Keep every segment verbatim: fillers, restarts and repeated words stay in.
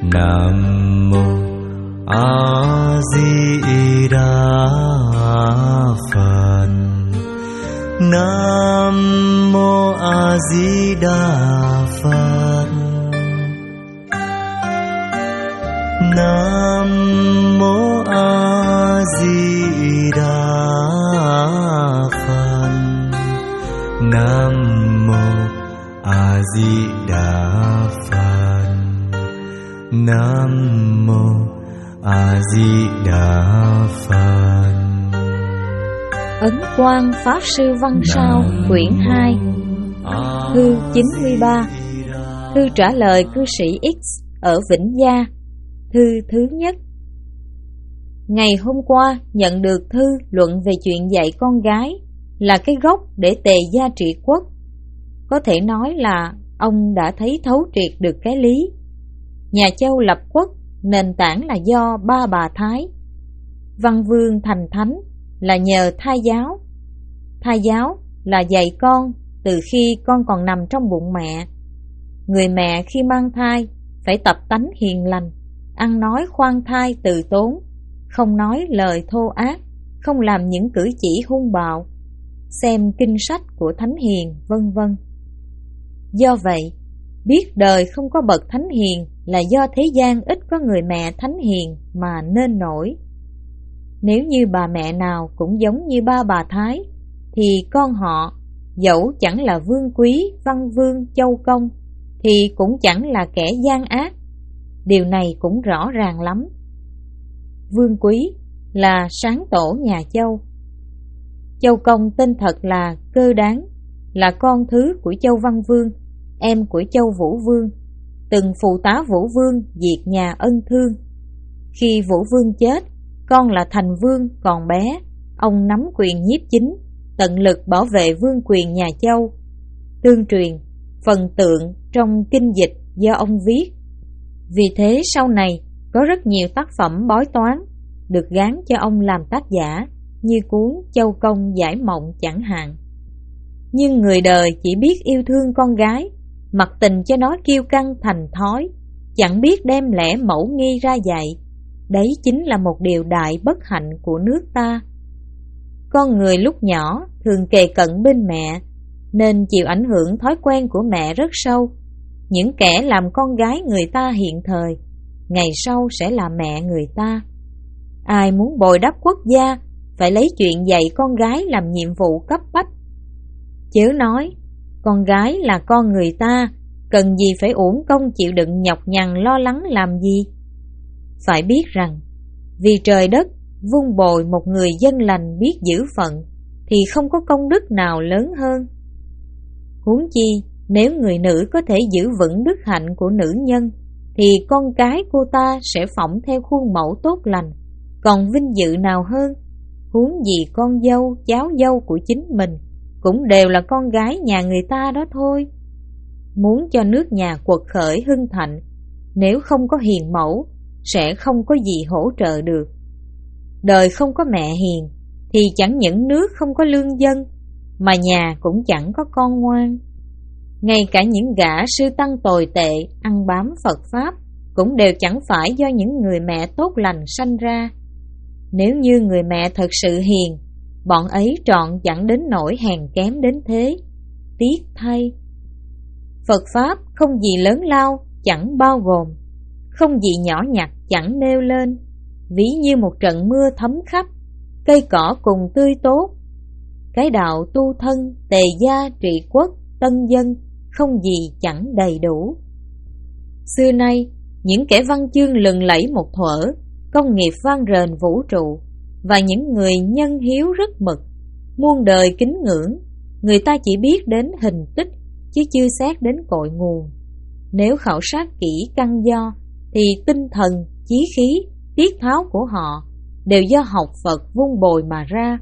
Nam mô A Di Đà Phật. Nam mô A Di Đà Phật. Nam mô A Di Đà Phật. Nam mô A Di Đà Phật. Nam mô A Di Đà Phật. Ấn Quang Pháp Sư Văn Sao quyển hai, thư chín mươi ba. Thư trả lời cư sĩ X ở Vĩnh Gia. Thư thứ nhất. Ngày hôm qua nhận được thư luận về chuyện dạy con gái là cái gốc để Tề gia trị quốc. Có thể nói là ông đã thấy thấu triệt được cái lý. Nhà Châu lập quốc nền tảng là do ba bà Thái. Văn vương thành thánh là nhờ thai giáo. Thai giáo là dạy con từ khi con còn nằm trong bụng mẹ. Người mẹ khi mang thai phải tập tánh hiền lành, ăn nói khoan thai từ tốn, không nói lời thô ác, không làm những cử chỉ hung bạo, xem kinh sách của thánh hiền, vân vân. Do vậy, biết đời không có bậc thánh hiền là do thế gian ít có người mẹ thánh hiền mà nên nổi. Nếu như bà mẹ nào cũng giống như ba bà Thái, thì con họ dẫu chẳng là vương quý, văn vương, châu công, thì cũng chẳng là kẻ gian ác. Điều này cũng rõ ràng lắm. Vương quý là sáng tổ nhà Châu. Châu công tên thật là Cơ Đáng, là con thứ của Châu Văn Vương, em của Châu Vũ Vương, từng phụ tá Vũ Vương diệt nhà Ân Thương. Khi Vũ Vương chết, con là Thành Vương còn bé, ông nắm quyền nhiếp chính, tận lực bảo vệ vương quyền nhà Châu. Tương truyền, phần tượng trong kinh dịch do ông viết. Vì thế sau này có rất nhiều tác phẩm bói toán được gán cho ông làm tác giả, như cuốn Châu Công Giải Mộng chẳng hạn. Nhưng người đời chỉ biết yêu thương con gái, mặc tình cho nó kiêu căng thành thói, chẳng biết đem lẽ mẫu nghi ra dạy. Đấy chính là một điều đại bất hạnh của nước ta. Con người lúc nhỏ thường kề cận bên mẹ, nên chịu ảnh hưởng thói quen của mẹ rất sâu. Những kẻ làm con gái người ta hiện thời, ngày sau sẽ là mẹ người ta. Ai muốn bồi đắp quốc gia, phải lấy chuyện dạy con gái làm nhiệm vụ cấp bách. Chớ nói, con gái là con người ta, cần gì phải uổng công chịu đựng nhọc nhằn lo lắng làm gì. Phải biết rằng, vì trời đất vun bồi một người dân lành biết giữ phận, thì không có công đức nào lớn hơn. Huống chi, nếu người nữ có thể giữ vững đức hạnh của nữ nhân, thì con cái cô ta sẽ phỏng theo khuôn mẫu tốt lành, còn vinh dự nào hơn. Huống gì con dâu, cháu dâu của chính mình cũng đều là con gái nhà người ta đó thôi. Muốn cho nước nhà quật khởi hưng thạnh, nếu không có hiền mẫu, sẽ không có gì hỗ trợ được. Đời không có mẹ hiền, thì chẳng những nước không có lương dân, mà nhà cũng chẳng có con ngoan. Ngay cả những gã sư tăng tồi tệ, ăn bám Phật Pháp, cũng đều chẳng phải do những người mẹ tốt lành sanh ra. Nếu như người mẹ thật sự hiền, bọn ấy trọn chẳng đến nỗi hèn kém đến thế. Tiếc thay. Phật Pháp không gì lớn lao, chẳng bao gồm, không gì nhỏ nhặt, chẳng nêu lên. Ví như một trận mưa thấm khắp, cây cỏ cùng tươi tốt. Cái đạo tu thân, tề gia trị quốc, tân dân, không gì chẳng đầy đủ. Xưa nay, những kẻ văn chương lừng lẫy một thuở, công nghiệp vang rền vũ trụ, và những người nhân hiếu rất mực, muôn đời kính ngưỡng, người ta chỉ biết đến hình tích, chứ chưa xét đến cội nguồn. Nếu khảo sát kỹ căn do, thì tinh thần, chí khí, tiết tháo của họ đều do học Phật vun bồi mà ra.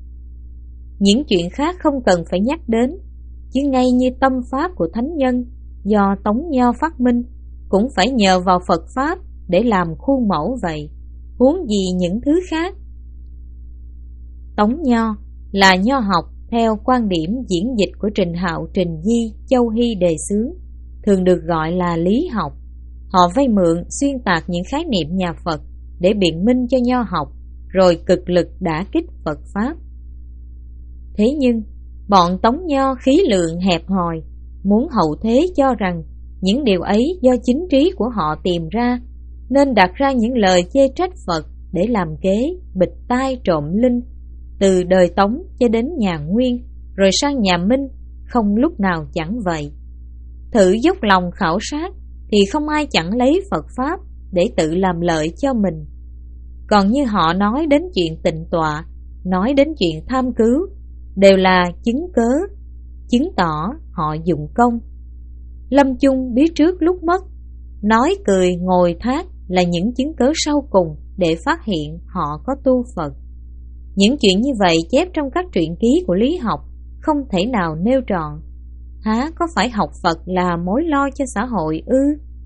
Những chuyện khác không cần phải nhắc đến, chứ ngay như tâm pháp của thánh nhân do Tống Nho phát minh, cũng phải nhờ vào Phật Pháp để làm khuôn mẫu vậy, huống gì những thứ khác. Tống Nho là nho học theo quan điểm diễn dịch của Trình Hạo, Trình Di, Châu Hy đề xướng, thường được gọi là lý học. Họ vay mượn xuyên tạc những khái niệm nhà Phật để biện minh cho nho học, rồi cực lực đả kích Phật Pháp. Thế nhưng, bọn Tống Nho khí lượng hẹp hòi, muốn hậu thế cho rằng những điều ấy do chính trí của họ tìm ra, nên đặt ra những lời chê trách Phật để làm kế, bịt tai trộm linh, từ đời Tống cho đến nhà Nguyên, rồi sang nhà Minh, không lúc nào chẳng vậy. Thử dốc lòng khảo sát, thì không ai chẳng lấy Phật Pháp để tự làm lợi cho mình. Còn như họ nói đến chuyện tịnh tọa, nói đến chuyện tham cứu, đều là chứng cớ, chứng tỏ họ dụng công. Lâm chung biết trước lúc mất, nói cười ngồi thác là những chứng cớ sau cùng để phát hiện họ có tu Phật. Những chuyện như vậy chép trong các truyện ký của lý học, không thể nào nêu trọn. Há có phải học Phật là mối lo cho xã hội ư?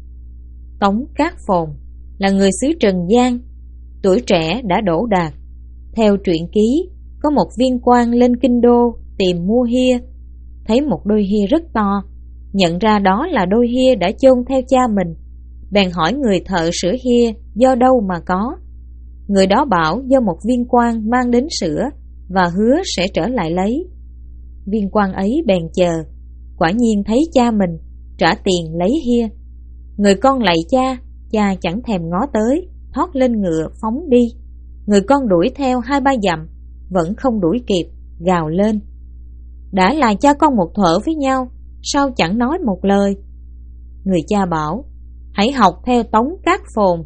Tống Cát Phồn là người xứ Trần Gian, tuổi trẻ đã đỗ đạt. Theo truyện ký, có một viên quan lên kinh đô tìm mua hia, thấy một đôi hia rất to, nhận ra đó là đôi hia đã chôn theo cha mình, bèn hỏi người thợ sửa hia do đâu mà có. Người đó bảo do một viên quan mang đến sửa và hứa sẽ trở lại lấy. Viên quan ấy bèn chờ, quả nhiên thấy cha mình, trả tiền lấy hia. Người con lạy cha, cha chẳng thèm ngó tới, thoát lên ngựa phóng đi. Người con đuổi theo hai ba dặm, vẫn không đuổi kịp, gào lên: đã là cha con một thuở với nhau, sao chẳng nói một lời? Người cha bảo: hãy học theo Tống Cát Phồn.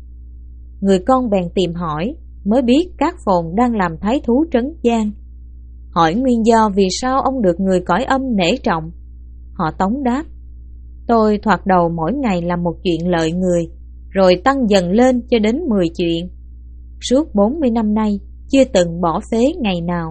Người con bèn tìm hỏi, mới biết Cát Phồn đang làm thái thú trấn Giang. Hỏi nguyên do vì sao ông được người cõi âm nể trọng. Họ Tống đáp: tôi thoạt đầu mỗi ngày làm một chuyện lợi người, rồi tăng dần lên cho đến mười chuyện. Suốt bốn mươi năm nay chưa từng bỏ phế ngày nào.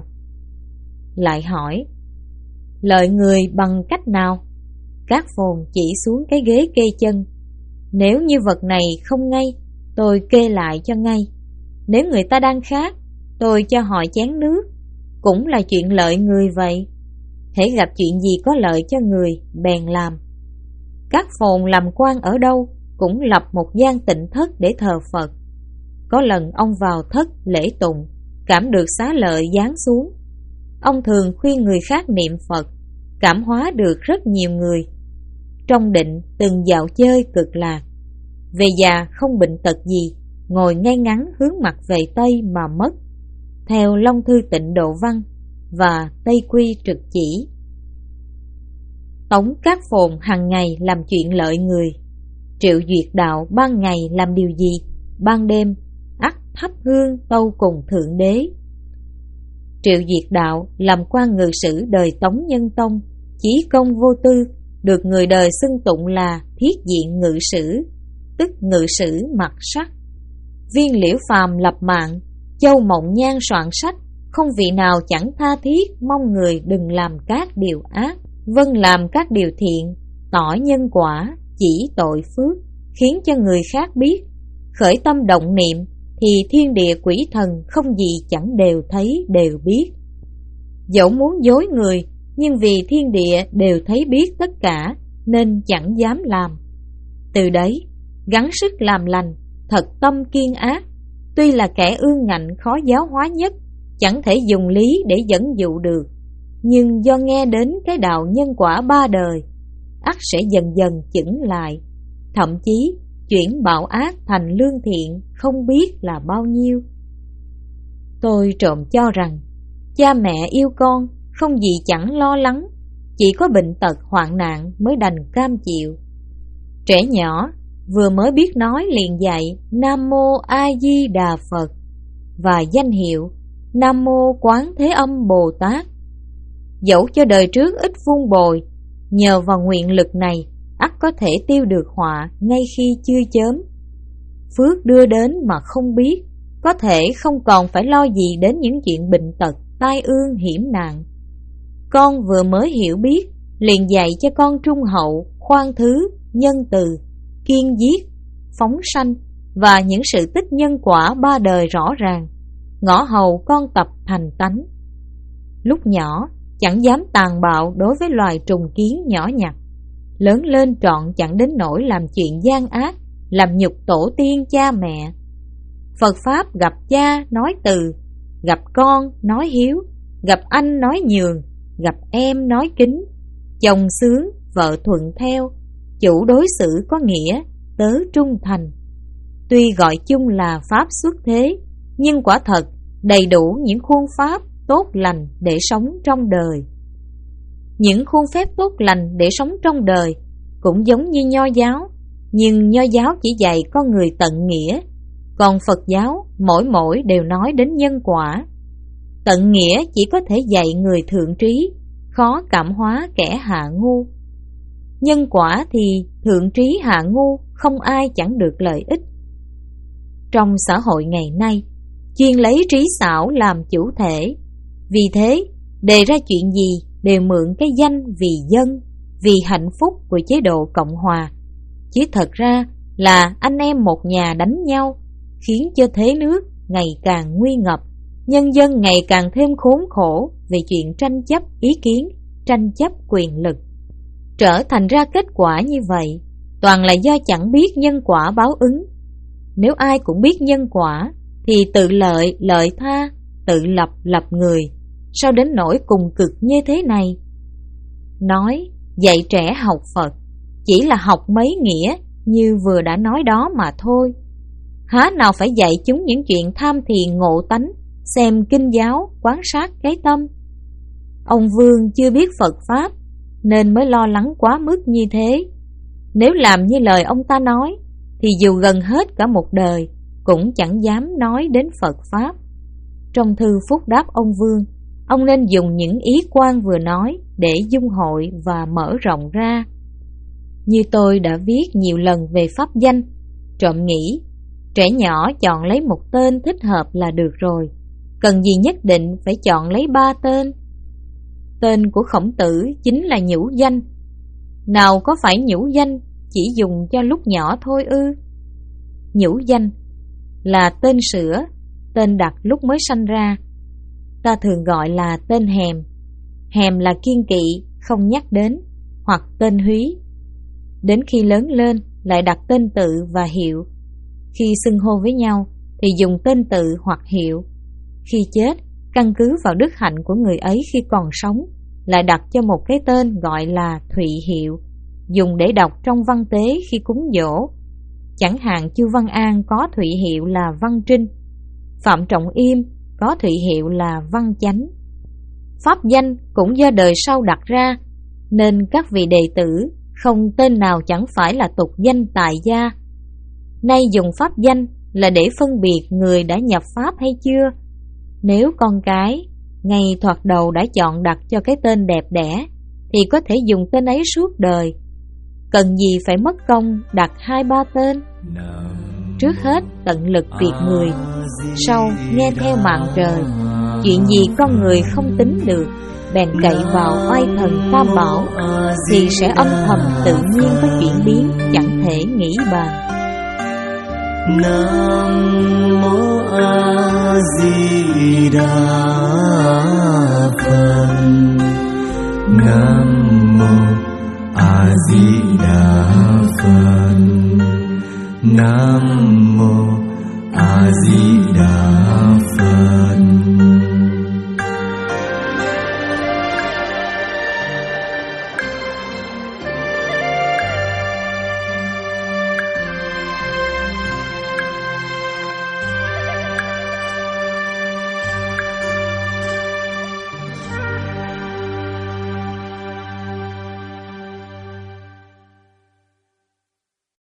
Lại hỏi: lợi người bằng cách nào? Cát Phồn chỉ xuống cái ghế kê chân: nếu như vật này không ngay, tôi kê lại cho ngay. Nếu người ta đang khát, tôi cho họ chén nước, cũng là chuyện lợi người vậy. Hễ gặp chuyện gì có lợi cho người, bèn làm. Cát Phồn làm quan ở đâu cũng lập một gian tịnh thất để thờ Phật. Có lần ông vào thất lễ tụng, cảm được xá lợi giáng xuống. Ông thường khuyên người khác niệm Phật, cảm hóa được rất nhiều người. Trong định từng dạo chơi cực lạc. Về già không bệnh tật gì, ngồi ngay ngắn hướng mặt về Tây mà mất. Theo Long Thư Tịnh Độ Văn và Tây Quy Trực Chỉ. Tống Cát Phồn hàng ngày làm chuyện lợi người. Triệu Duyệt Đạo ban ngày làm điều gì, ban đêm ắt thắp hương tâu cùng Thượng Đế. Triệu Duyệt Đạo làm quan ngự sử đời Tống Nhân Tông, chí công vô tư, được người đời xưng tụng là thiết diện ngự sử, tức ngự sử mặt sắc. Viên Liễu Phàm lập mạng, Châu Mộng Nhan soạn sách, không vị nào chẳng tha thiết mong người đừng làm các điều ác, vâng làm các điều thiện, tỏ nhân quả, chỉ tội phước, khiến cho người khác biết. Khởi tâm động niệm thì thiên địa quỷ thần không gì chẳng đều thấy đều biết. Dẫu muốn dối người, nhưng vì thiên địa đều thấy biết tất cả, nên chẳng dám làm. Từ đấy, gắng sức làm lành, thật tâm kiên ác. Tuy là kẻ ương ngạnh khó giáo hóa nhất, chẳng thể dùng lý để dẫn dụ được, nhưng do nghe đến cái đạo nhân quả ba đời, ắt sẽ dần dần chững lại. Thậm chí chuyển bạo ác thành lương thiện không biết là bao nhiêu. Tôi trộm cho rằng cha mẹ yêu con không gì chẳng lo lắng, chỉ có bệnh tật hoạn nạn mới đành cam chịu. Trẻ nhỏ vừa mới biết nói liền dạy Nam Mô A Di Đà Phật và danh hiệu Nam Mô Quán Thế Âm Bồ Tát. Dẫu cho đời trước ít vun bồi, nhờ vào nguyện lực này ắt có thể tiêu được họa ngay khi chưa chớm. Phước đưa đến mà không biết, có thể không còn phải lo gì đến những chuyện bệnh tật, tai ương hiểm nạn. Con vừa mới hiểu biết, liền dạy cho con trung hậu, khoan thứ, nhân từ, kiên giết, phóng sanh và những sự tích nhân quả ba đời rõ ràng, ngõ hầu con tập thành tánh. Lúc nhỏ chẳng dám tàn bạo đối với loài trùng kiến nhỏ nhặt, lớn lên trọn chẳng đến nỗi làm chuyện gian ác làm nhục tổ tiên cha mẹ. Phật Pháp gặp cha nói từ, gặp con nói hiếu, gặp anh nói nhường, gặp em nói kính, chồng sướng, vợ thuận theo, chủ đối xử có nghĩa, tớ trung thành. Tuy gọi chung là Pháp xuất thế, nhưng quả thật đầy đủ những khuôn pháp tốt lành để sống trong đời. Những khuôn phép tốt lành để sống trong đời cũng giống như Nho giáo, nhưng Nho giáo chỉ dạy con người tận nghĩa, còn Phật giáo mỗi mỗi đều nói đến nhân quả. Tận nghĩa chỉ có thể dạy người thượng trí, khó cảm hóa kẻ hạ ngu. Nhân quả thì thượng trí hạ ngu không ai chẳng được lợi ích. Trong xã hội ngày nay, chuyên lấy trí xảo làm chủ thể. Vì thế, đề ra chuyện gì đều mượn cái danh vì dân, vì hạnh phúc của chế độ Cộng Hòa. Chứ thật ra là anh em một nhà đánh nhau, khiến cho thế nước ngày càng nguy ngập, nhân dân ngày càng thêm khốn khổ về chuyện tranh chấp ý kiến, tranh chấp quyền lực. Trở thành ra kết quả như vậy, toàn là do chẳng biết nhân quả báo ứng. Nếu ai cũng biết nhân quả, thì tự lợi lợi tha, tự lập lập người, sao đến nỗi cùng cực như thế này? Nói dạy trẻ học Phật chỉ là học mấy nghĩa như vừa đã nói đó mà thôi. Há nào phải dạy chúng những chuyện tham thiền ngộ tánh, xem kinh giáo, quán sát cái tâm. Ông Vương chưa biết Phật Pháp nên mới lo lắng quá mức như thế. Nếu làm như lời ông ta nói, thì dù gần hết cả một đời cũng chẳng dám nói đến Phật Pháp. Trong thư phúc đáp ông Vương, ông nên dùng những ý quan vừa nói để dung hội và mở rộng ra. Như tôi đã viết nhiều lần về pháp danh, trộm nghĩ trẻ nhỏ chọn lấy một tên thích hợp là được rồi, cần gì nhất định phải chọn lấy ba tên. Tên của Khổng Tử chính là nhũ danh. Nào có phải nhũ danh chỉ dùng cho lúc nhỏ thôi ư? Nhũ danh là tên sữa, tên đặt lúc mới sanh ra. Ta thường gọi là tên hèm. Hèm là kiêng kỵ, không nhắc đến, hoặc tên húy. Đến khi lớn lên lại đặt tên tự và hiệu. Khi xưng hô với nhau thì dùng tên tự hoặc hiệu. Khi chết, căn cứ vào đức hạnh của người ấy khi còn sống, lại đặt cho một cái tên gọi là thụy hiệu, dùng để đọc trong văn tế khi cúng giỗ. Chẳng hạn Chu Văn An có thụy hiệu là Văn Trinh, Phạm Trọng Yêm có thụy hiệu là Văn Chánh. Pháp danh cũng do đời sau đặt ra, nên các vị đệ tử không tên nào chẳng phải là tục danh tại gia. Nay dùng pháp danh là để phân biệt người đã nhập Pháp hay chưa. Nếu con cái ngay thoạt đầu đã chọn đặt cho cái tên đẹp đẽ, thì có thể dùng tên ấy suốt đời. Cần gì phải mất công đặt hai ba tên. Trước hết tận lực việc người, sau nghe theo mạng trời. Chuyện gì con người không tính được, bèn cậy vào oai thần Tam Bảo, thì sẽ âm thầm tự nhiên có chuyển biến chẳng thể nghĩ bàn. Nam mô A Di Đà Phật. Nam mô A Di Đà Phật. Nam mô A Di Đà Phật.